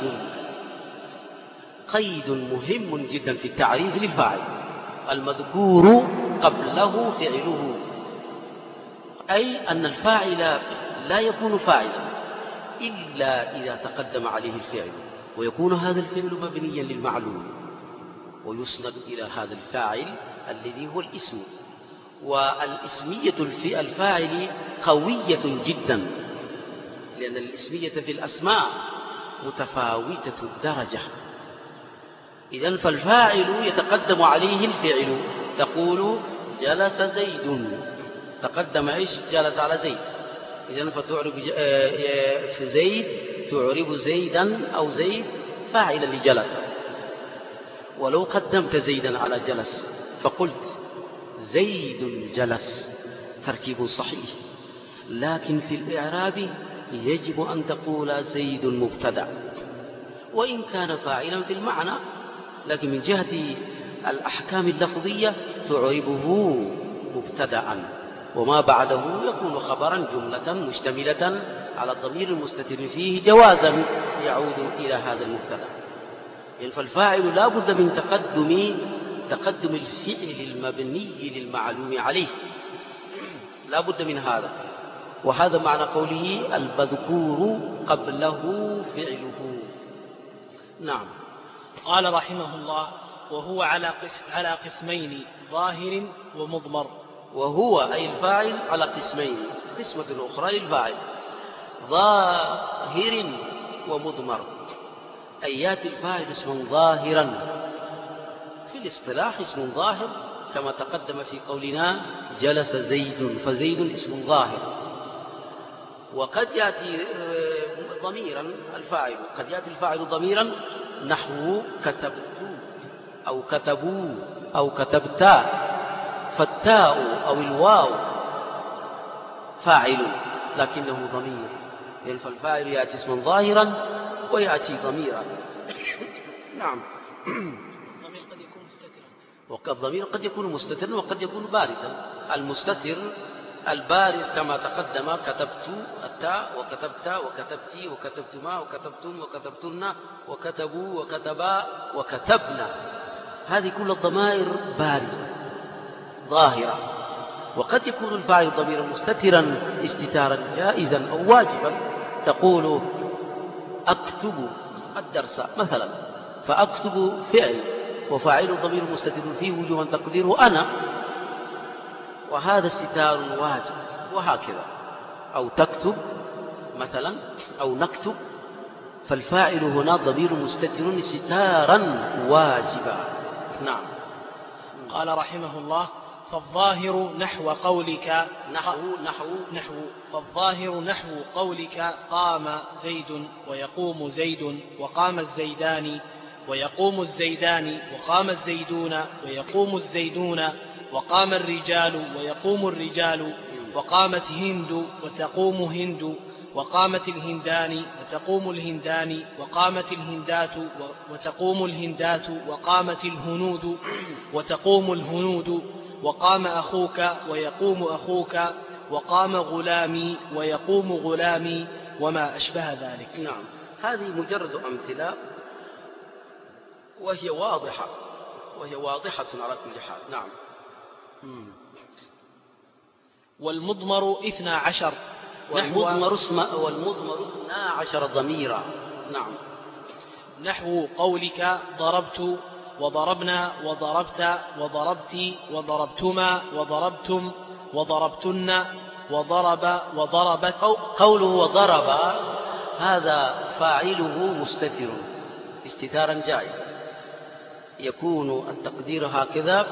قيد مهم جدا في التعريف للفاعل. المذكور قبله فعله، أي أن الفاعل لا يكون فاعلا إلا إذا تقدم عليه الفعل، ويكون هذا الفعل مبنيا للمعلوم ويسند إلى هذا الفاعل الذي هو الاسم. والاسمية الفاعل قوية جدا، لأن الاسمية في الأسماء متفاوتة الدرجة. إذن فالفاعل يتقدم عليه الفعل، تقول جلس زيد، تقدم إيش؟ جلس على زيد. إذن فتعرب في زيد، تعرب زيدا أو زيد فاعلا لجلس. ولو قدمت زيدا على جلس فقلت زيد جلس تركيب صحيح، لكن في الإعراب يجب أن تقول زيد مبتدأ، وإن كان فاعلا في المعنى، لكن من جهة الأحكام اللفظية تعربه مبتدأ، وما بعده يكون خبرا جملة مشتملة على الضمير المستتر فيه جوازا يعود إلى هذا المبتدأ. فالفاعل لا بد من تقدم الفعل المبني للمعلوم عليه، لا بد من هذا. وهذا معنى قوله المذكور قبله فعله. نعم. قال رحمه الله وهو على قسمين ظاهر ومضمر. وهو أي الفاعل على قسمين، قسمة أخرى للفاعل ظاهر ومضمر، أي يأتي الفاعل اسما ظاهرا في الاصطلاح، اسم ظاهر كما تقدم في قولنا جلس زيد، فزيد اسم ظاهر. وقد يأتي ضميرا الفاعل، قد يأتي الفاعل ضميرا نحو كتبت أو كتبوا أو كتبتا، فالتاء أو الواو فاعل لكنه ضمير، يعني فالفاعل يأتي اسما ظاهرا ويأتي ضميرا. نعم. الضمير قد يكون مستترا، الضمير قد يكون مستترا وقد يكون بارزا. المستتر البارز كما تقدم كتبت التاء وكتبتا وكتبتي وكتبتما وكتبتن وكتبتن وكتبوا وكتبا وكتبنا، هذه كل الضمائر بارزة ظاهرة. وقد يكون الفاعل ضميرا مستترا استتارا جائزا أو واجبا، تقول أكتب الدرس مثلا، فأكتب فعل وفاعل ضمير مستتر فيه وجوبا تقديره أنا، وهذا استتار واجب. وهكذا أو تكتب مثلا أو نكتب، فالفاعل هنا ضمير مستتر ستارا واجبا. نعم. قال رحمه الله فالظاهر نحو قولك فالظاهر نحو قولك قام زيد ويقوم زيد وقام الزيدان ويقوم الزيدان وقام الزيدون ويقوم الزيدون وقام الرجال ويقوم الرجال وقامت هند وتقوم هند وقامت الهندان وتقوم الهندان وقامت الهندات وتقوم الهندات وقامت الهنود وتقوم الهنود وقام أخوك ويقوم أخوك وقام غلامي ويقوم غلامي وما أشبه ذلك. نعم. هذه مجرد أمثلة وهي واضحة على كل حال. نعم. والمضمر 12 والمضمر 12 ضميرا. نعم. نحو قولك ضربت وضربنا وضربت وضربت وضربتما وضربتم وضربتن وضرب وضربت. قوله وضرب هذا فاعله مستتر استتارا جائزا، يكون التقدير هكذا: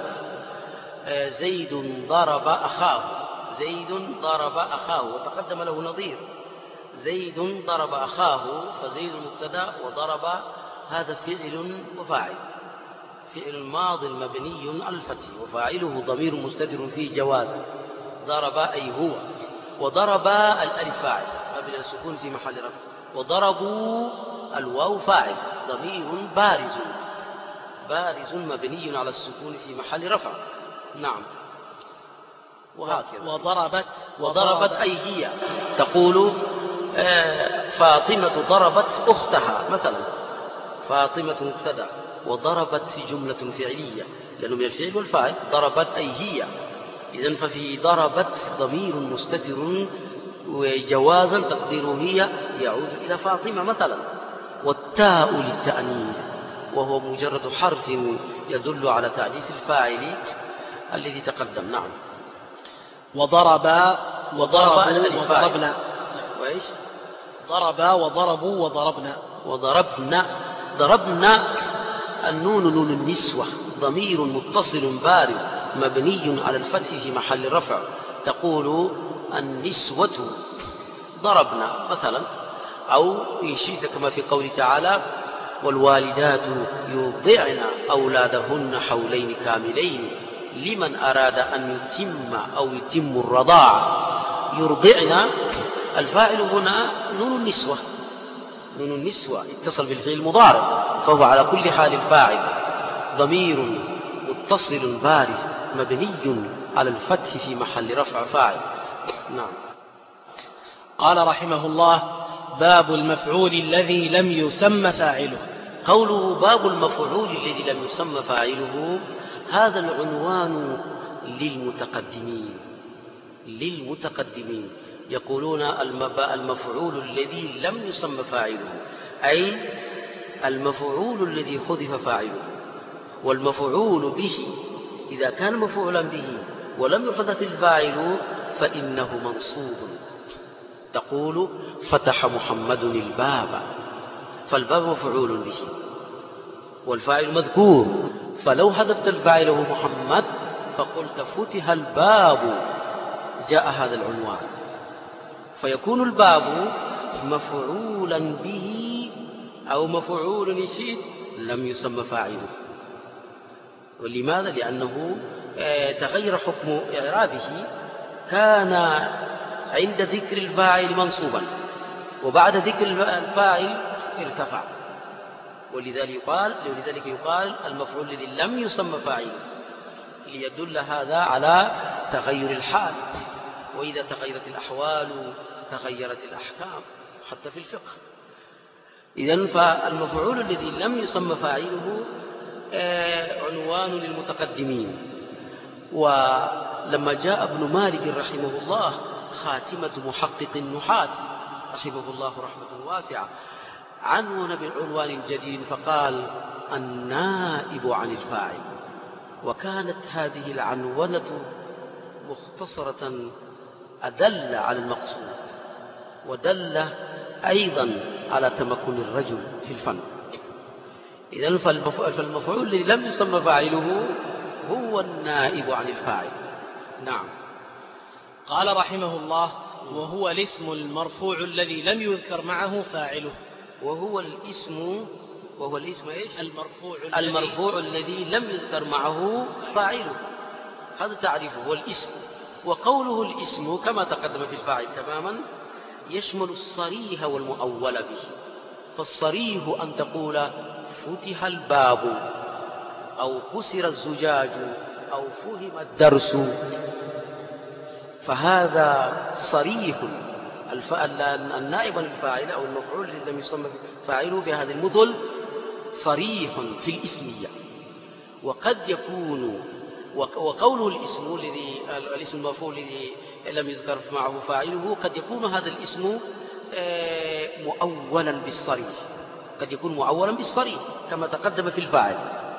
زيد ضرب أخاه. زيد ضرب أخاه، وتقدم له نظير: زيد ضرب أخاه، فزيد مبتدأ وضرب هذا فعل وفاعل، فعل ماض مبني على الفتح، وفاعله ضمير مستتر فيه جواز. ضرب أي هو. وضرب الألف فاعل مبني على السكون في محل رفع، وضربوا الواو فاعل ضمير بارز مبني على السكون في محل رفع. نعم. وهكذا. وضربت أي هي. تقول فاطمة ضربت أختها مثلا، فاطمة مبتدأ، وضربت جملة فعلية لأنه من الفعل والفاعل. ضربت أي هي. إذن ففي ضربت ضمير مستتر وجوازا تقديره هي يعود إلى فاطمة مثلا. والتاء للتأنيث، وهو مجرد حرف يدل على تأنيث الفاعل الذي تقدم. نعم. وضربوا وضربنا. وإيش؟ وضربوا وضربنا. ضربنا النون نون النسوة، ضمير متصل بارز مبني على الفتح في محل رفع. تقول النسوة ضربنا مثلا. أو إن شئت كما في قوله تعالى: والوالدات يرضعن أولادهن حولين كاملين لمن أراد أن يتم الرضاعة. يرضعن الفاعل هنا نون النسوة اتصل بالفعل المضارع، فهو على كل حال الفاعل ضمير متصل بارز مبني على الفتح في محل رفع فاعل. نعم. قال رحمه الله: باب المفعول الذي لم يسم فاعله. قوله باب المفعول الذي لم يسم فاعله، هذا العنوان للمتقدمين. يقولون المفعول الذي لم يسم فاعله، أي المفعول الذي حذف فاعله. والمفعول به إذا كان مفعولا به ولم يحذف الفاعل فإنه منصوب. تقول فتح محمد الباب، فالباب مفعول به والفاعل مذكور، فلو حذفت الفاعل هو محمد فقلت فتح الباب، جاء هذا العنوان، فيكون الباب مفعولا به أو مفعول نشيد لم يسمى فاعله. ولماذا؟ لأنه تغير حكم إعرابه، كان عند ذكر الفاعل منصوبا وبعد ذكر الفاعل ارتفع، ولذلك يقال المفعول الذي لم يسمى فاعله، ليدل هذا على تغير الحال. وإذا تغيرت الأحوال تغيرت الأحكام حتى في الفقه. إذن فالمفعول الذي لم يسمى فاعله عنوان للمتقدمين. ولما جاء ابن مالك رحمه الله خاتمة محقق النحاة رحمه الله رحمة واسعة عنون بالعنوان جديد فقال: النائب عن الفاعل. وكانت هذه العنونة مختصرة أدل على المقصود، ودل أيضا على تمكن الرجل في الفن. إذن فالمفعول الذي لم يسمى فاعله هو النائب عن الفاعل. نعم. قال رحمه الله: وهو الاسم المرفوع الذي لم يذكر معه فاعله. وهو الاسم إيش؟ المرفوع الذي لم يذكر معه فاعله، هذا تعريفه هو الاسم. وقوله الاسم كما تقدم في الفاعل تماما يشمل الصريح والمؤول به. فالصريح أن تقول فتح الباب أو كسر الزجاج أو فهم الدرس، فهذا صريح. النائب عن الفاعل أو المفعول الذي لم يسمى فاعله بهذه المثل صريح في الاسمية. وقد يكون وقوله الاسم المفعول الذي لم يذكر معه فاعله، قد يكون هذا الاسم مؤولا بالصريح، قد يكون مؤولا بالصريح كما تقدم في الفاعل.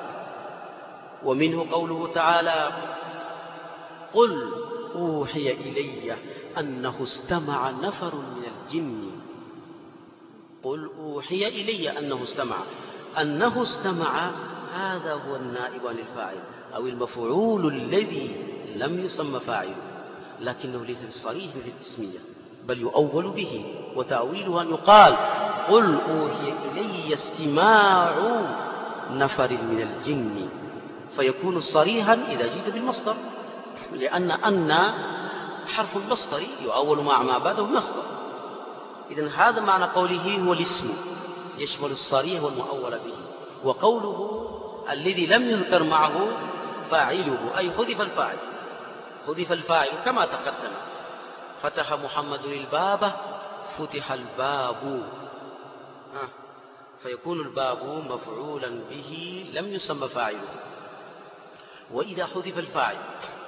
ومنه قوله تعالى: قل أوحي إلي أنه استمع نفر من الجن. قل أوحي إلي أنه استمع هذا هو النائب عن الفاعل أو المفعول الذي لم يسمى فاعله، لكنه ليس بالصريح في التسمية بل يؤول به، وتأويله أن يقال: قل أوحي إلي استماع نفر من الجن، فيكون صريحا إذا جئت بالمصدر، لأن حرف مصدري يؤول مع ما بعده مصدر. إذن هذا معنى قوله هو الاسم، يشمل الصريح والمؤول به. وقوله الذي لم يذكر معه فاعله، أي حذف الفاعل كما تقدم: فتح محمد الباب، فتح الباب، فيكون الباب مفعولا به لم يسمى فاعله. وإذا حذف الفاعل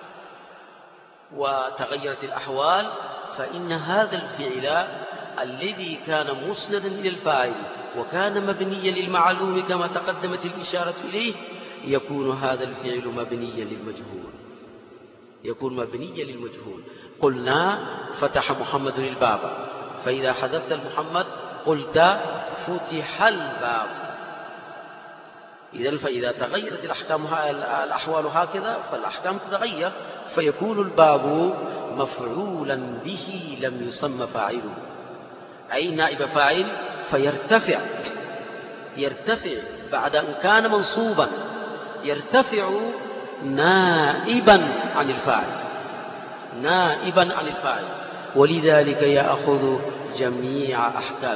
وتغيرت الأحوال فإن هذا الفعل الذي كان مسندا إلى الفاعل وكان مبنيا للمعلوم كما تقدمت الإشارة إليه، يكون هذا الفعل مبنيا للمجهول. قلنا فتح محمد الباب، فإذا حذفت المحمد قلت فتح الباب. إذن فإذا تغيرت الأحوال هكذا فالأحكام تتغير، فيكون الباب مفعولا به لم يسمى فاعله، أي نائب فاعل، يرتفع بعد أن كان منصوبا، يرتفع نائبا عن الفاعل، ولذلك يأخذ جميع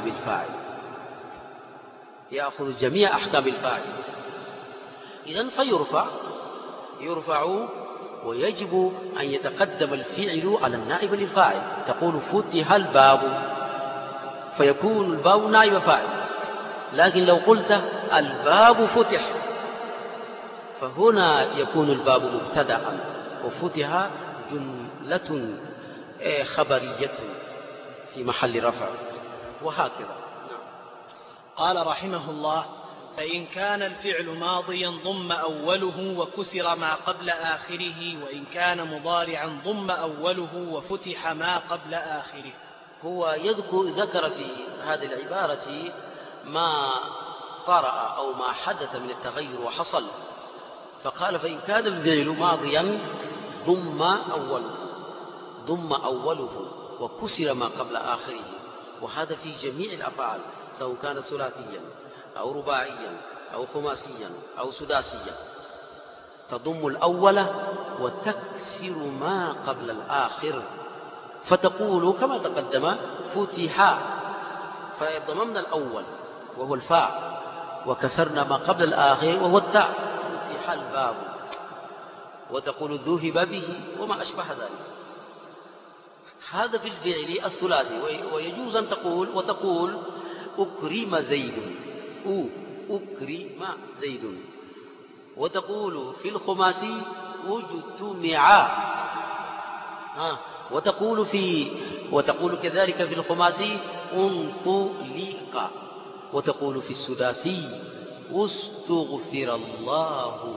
أحكام الفاعل. إذن يرفع ويجب أن يتقدم الفعل على النائب للفاعل. تقول فتح الباب، فيكون الباب نائب فاعل. لكن لو قلت الباب فتح، فهنا يكون الباب مبتدأ، وفتح جملة خبرية في محل رفع، وهكذا. قال رحمه الله: فإن كان الفعل ماضيا ضم أوله وكسر ما قبل آخره، وإن كان مضارعا ضم أوله وفتح ما قبل آخره. هو ذكر في هذه العبارة ما طرأ أو ما حدث من التغير وحصل، فقال: فإن كان الفعل ماضيا ضم أوله وكسر ما قبل آخره. وهذا في جميع الأفعال، سواء كان ثلاثيا أو رباعيا أو خماسيا أو سداسيا، تضم الأول وتكسر ما قبل الآخر، فتقول كما تقدم: فتح، فضممنا الأول وهو الفاء، وكسرنا ما قبل الآخر وهو التاء، فتح الباب. وتقول ذهب به وما أشبه ذلك. هذا في الفعل الثلاثي. ويجوز أن تقول أكرم زيد، وتقول في الخماسي اجتمع، وتقول كذلك في الخماسي انطلق، وتقول في السداسي استغفر الله.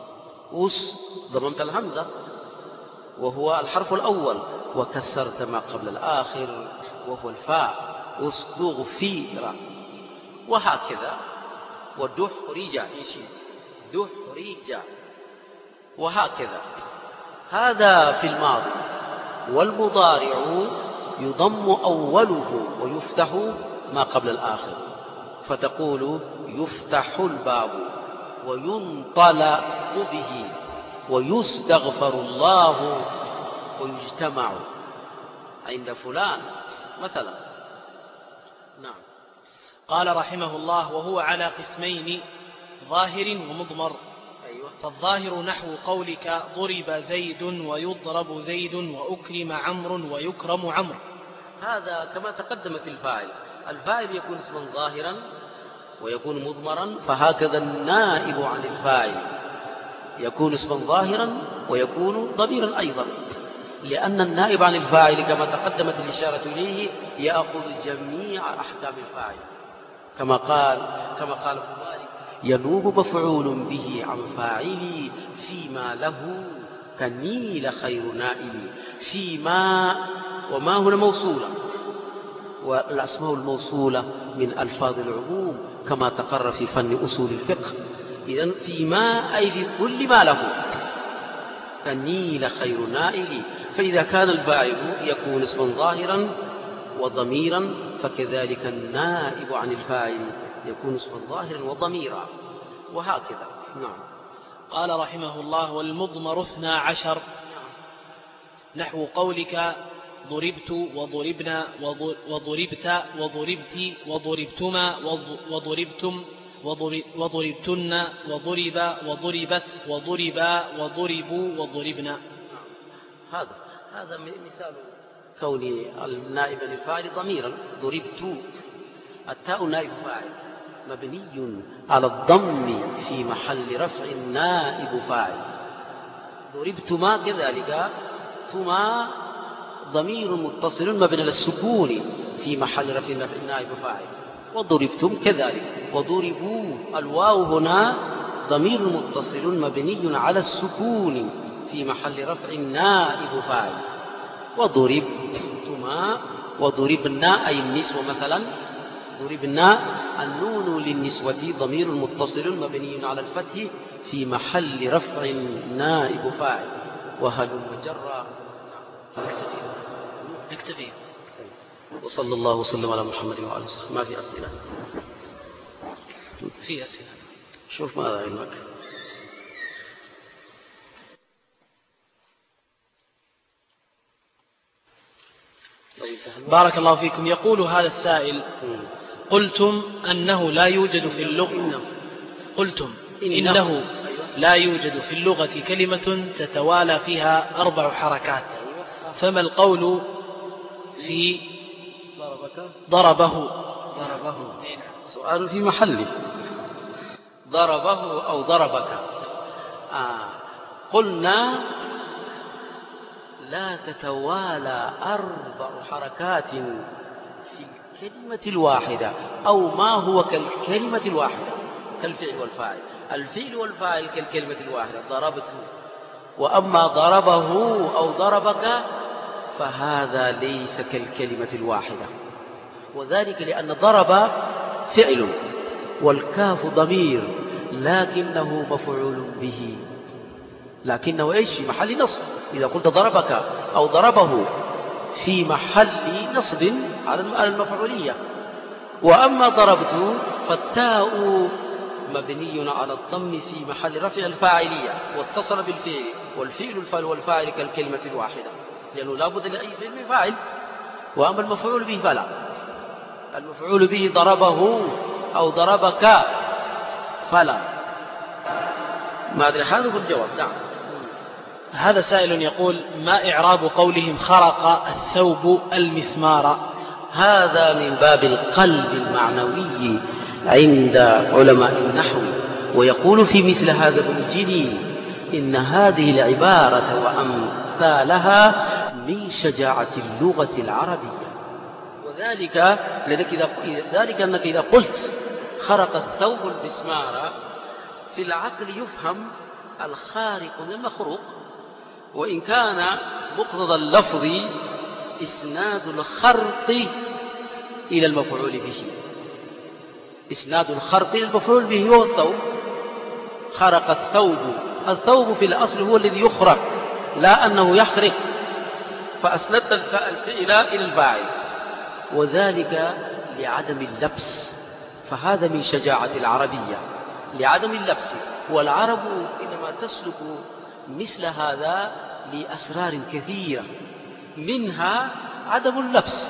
ضممت الهمزة وهو الحرف الأول، وكسرت ما قبل الآخر وهو الفاء، استغفر، وهكذا. ودحرج، وهكذا. هذا في الماضي. والمضارع يضم أوله ويفتح ما قبل الآخر، فتقول يفتح الباب، وينطلق به، ويستغفر الله، ويجتمع عند فلان مثلا. نعم. قال رحمه الله: وهو على قسمين: ظاهر ومضمر. فالظاهر نحو قولك: ضرب زيد ويضرب زيد وأكرم عمرو ويكرم عمرو. هذا كما تقدم في الفاعل يكون اسما ظاهرا ويكون مضمرا، فهكذا النائب عن الفاعل يكون اسما ظاهرا ويكون ضميرا أيضا. لأن النائب عن الفاعل كما تقدمت الإشارة إليه يأخذ جميع أحكام الفاعل، كما قال ابن مالك: ينوب مفعول به عن فاعلي فيما له كنيل خير نائل. فيما، وما هنا موصولة، والأسماء الموصولة من ألفاظ العموم كما تقرر في فن أصول الفقه. إذن فيما أي في كل ما له كنيل خير نائل. فإذا كان الفاعل يكون اسما ظاهرا وضميرا، فكذلك النائب عن الفاعل يكون اسما ظاهرا وضميرا، وهكذا. نعم. قال رحمه الله: والمضمر 12 نحو قولك ضربت وضربنا وضربت وضربت وضربتما وضربتم وضربتن وضرب وضربت وضربا وضربوا وضربنا. هذا مثال كون النائب للفاعل ضميرا. ضربت، التاء نائب فاعل مبني على الضم في محل رفع نائب فاعل. ضربتما كذلك، ثم ضمير متصل مبني على السكون في محل رفع نائب فاعل. وضربتم كذلك. وضربوا، الواو هنا ضمير متصل مبني على السكون في محل رفع نائب فاعل. وضربتما وضربنا أي النسوة مثلا. ضربنا، النون للنسوة ضمير متصل مبني على الفتح في محل رفع نائب فاعل. وهل وجر. نكتفي. وصلى الله وسلم على محمد وعلى وسلم. ما في أسئلة؟ في أسئلة. شوف ماذا علمك. بارك الله فيكم. يقول هذا السائل: قلتم أنه لا يوجد في اللغة إنه لا يوجد في اللغة كلمة تتوالى فيها 4 حركات، فما القول في ضربه؟ سؤال في محله. ضربه أو ضربك. قلنا لا تتوالى 4 حركات في الكلمة الواحدة، أو ما هو كالكلمة الواحدة كالفعل والفاعل. الفعل والفاعل كالكلمة الواحدة، ضربت. وأما ضربه أو ضربك فهذا ليس كالكلمة الواحدة، وذلك لأن ضرب فعل والكاف ضمير، لكنه مفعول به، لكنه إيش؟ في محل نصب. إذا قلت ضربك أو ضربه في محل نصب على المفعولية. وأما ضربت فالتاء مبني على الضم في محل رفع الفاعلية، واتصل بالفعل، والفعل والفاعل كالكلمة الواحدة، لأنه لا بد لأي فعل من فاعل. وأما المفعول به فلا، المفعول به ضربه أو ضربك فلا. ما أدري، هذا هو الجواب. نعم. هذا سائل يقول: ما إعراب قولهم خرق الثوب المسمار؟ هذا من باب القلب المعنوي عند علماء النحو. ويقول في مثل هذا ابن جني: إن هذه العبارة وأمثالها من شجاعة اللغة العربية. وذلك أنك إذا قلت خرق الثوب المسمار، في العقل يفهم الخارق من المخروق، وإن كان مقتضى اللفظ إسناد الخرق إلى المفعول به. إسناد الخرق إلى المفعول به هو الثوب. خرق الثوب، الثوب في الأصل هو الذي يخرق، لا أنه يخرق، فأسندت الفعل إلى الفاعل، وذلك لعدم اللبس. فهذا من شجاعة العربية، لعدم اللبس. والعرب إنما تسلك مثل هذا لأسرار كثيرة، منها عدم اللبس،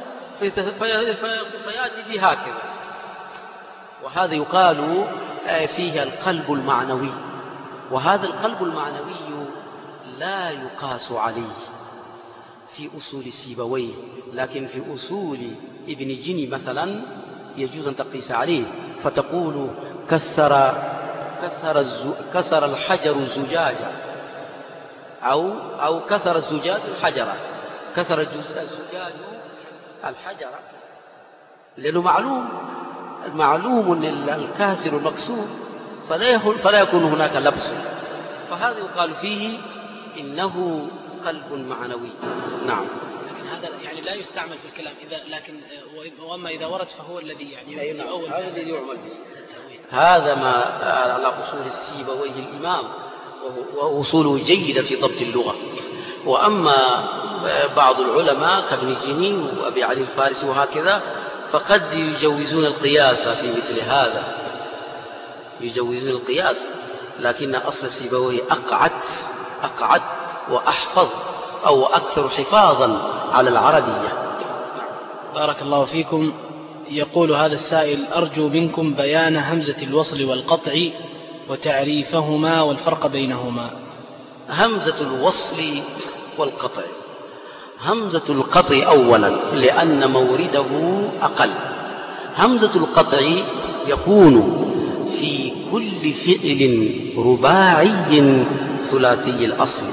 فيأتي بهكذا. وهذا يقال فيه القلب المعنوي، وهذا القلب المعنوي لا يقاس عليه في أصول سيبويه، لكن في أصول ابن جني مثلا يجوز أن تقيس عليه، فتقول كسر الحجر زجاجة. أو كسر الزجاج الحجرة، كسر الزجاج الحجرة، لأنه معلوم أن الكاسر المكسور فلا يكون هناك لبس، فهذا يقال فيه إنه قلب معنوي. نعم. لكن هذا يعني لا يستعمل في الكلام لكن وأما إذا ورد فهو الذي يعني يؤول، هذا الذي يعمل به. هذا ما على أصول السيبويه الإمام، وأصوله جيدة في ضبط اللغة. وأما بعض العلماء كابن جنين وأبي علي الفارسي وهكذا فقد يجوزون القياس في مثل هذا، يجوزون القياس، لكن أصل السيبويه أقعد وأحفظ أو أكثر حفاظا على العربية. بارك الله فيكم. يقول هذا السائل: أرجو منكم بيان همزة الوصل والقطع وتعريفهما والفرق بينهما. همزة الوصل والقطع. همزة القطع أولا لأن مورده أقل. همزة القطع يكون في كل فعل رباعي ثلاثي الأصل.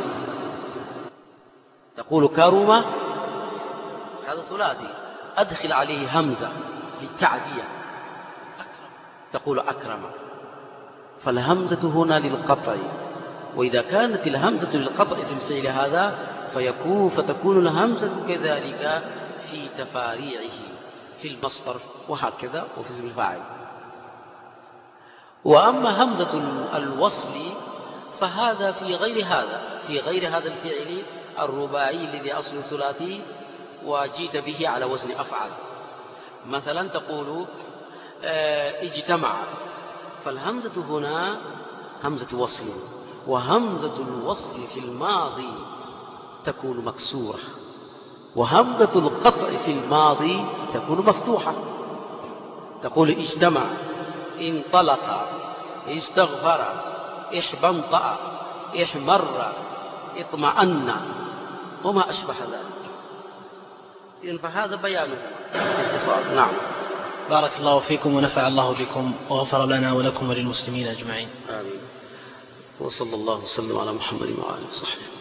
تقول كرم، هذا ثلاثي، أدخل عليه همزة للتعدية، تقول أكرم، فالهمزة هنا للقطع. وإذا كانت الهمزة للقطع في الفعل هذا فتكون الهمزة كذلك في تفاريعه في المصدر وهكذا وفي اسم الفاعل. وأما همزة الوصل فهذا في غير هذا الفعل الرباعي الذي أصل ثلاثي وجيت به على وزن أفعل. مثلا تقول اجتمع، فالهمزة هنا همزة وصل، وهمزة الوصل في الماضي تكون مكسورة، وهمزة القطع في الماضي تكون مفتوحة. تقول اجتمع، انطلق، استغفر، احبنطأ، احمر، اطمأن، وما أشبه ذلك. إذن فهذا بيانه باختصار. نعم. بارك الله فيكم ونفع الله بكم وغفر لنا ولكم وللمسلمين أجمعين. آمين. وصلى الله وسلم على محمد وآله وصحبه.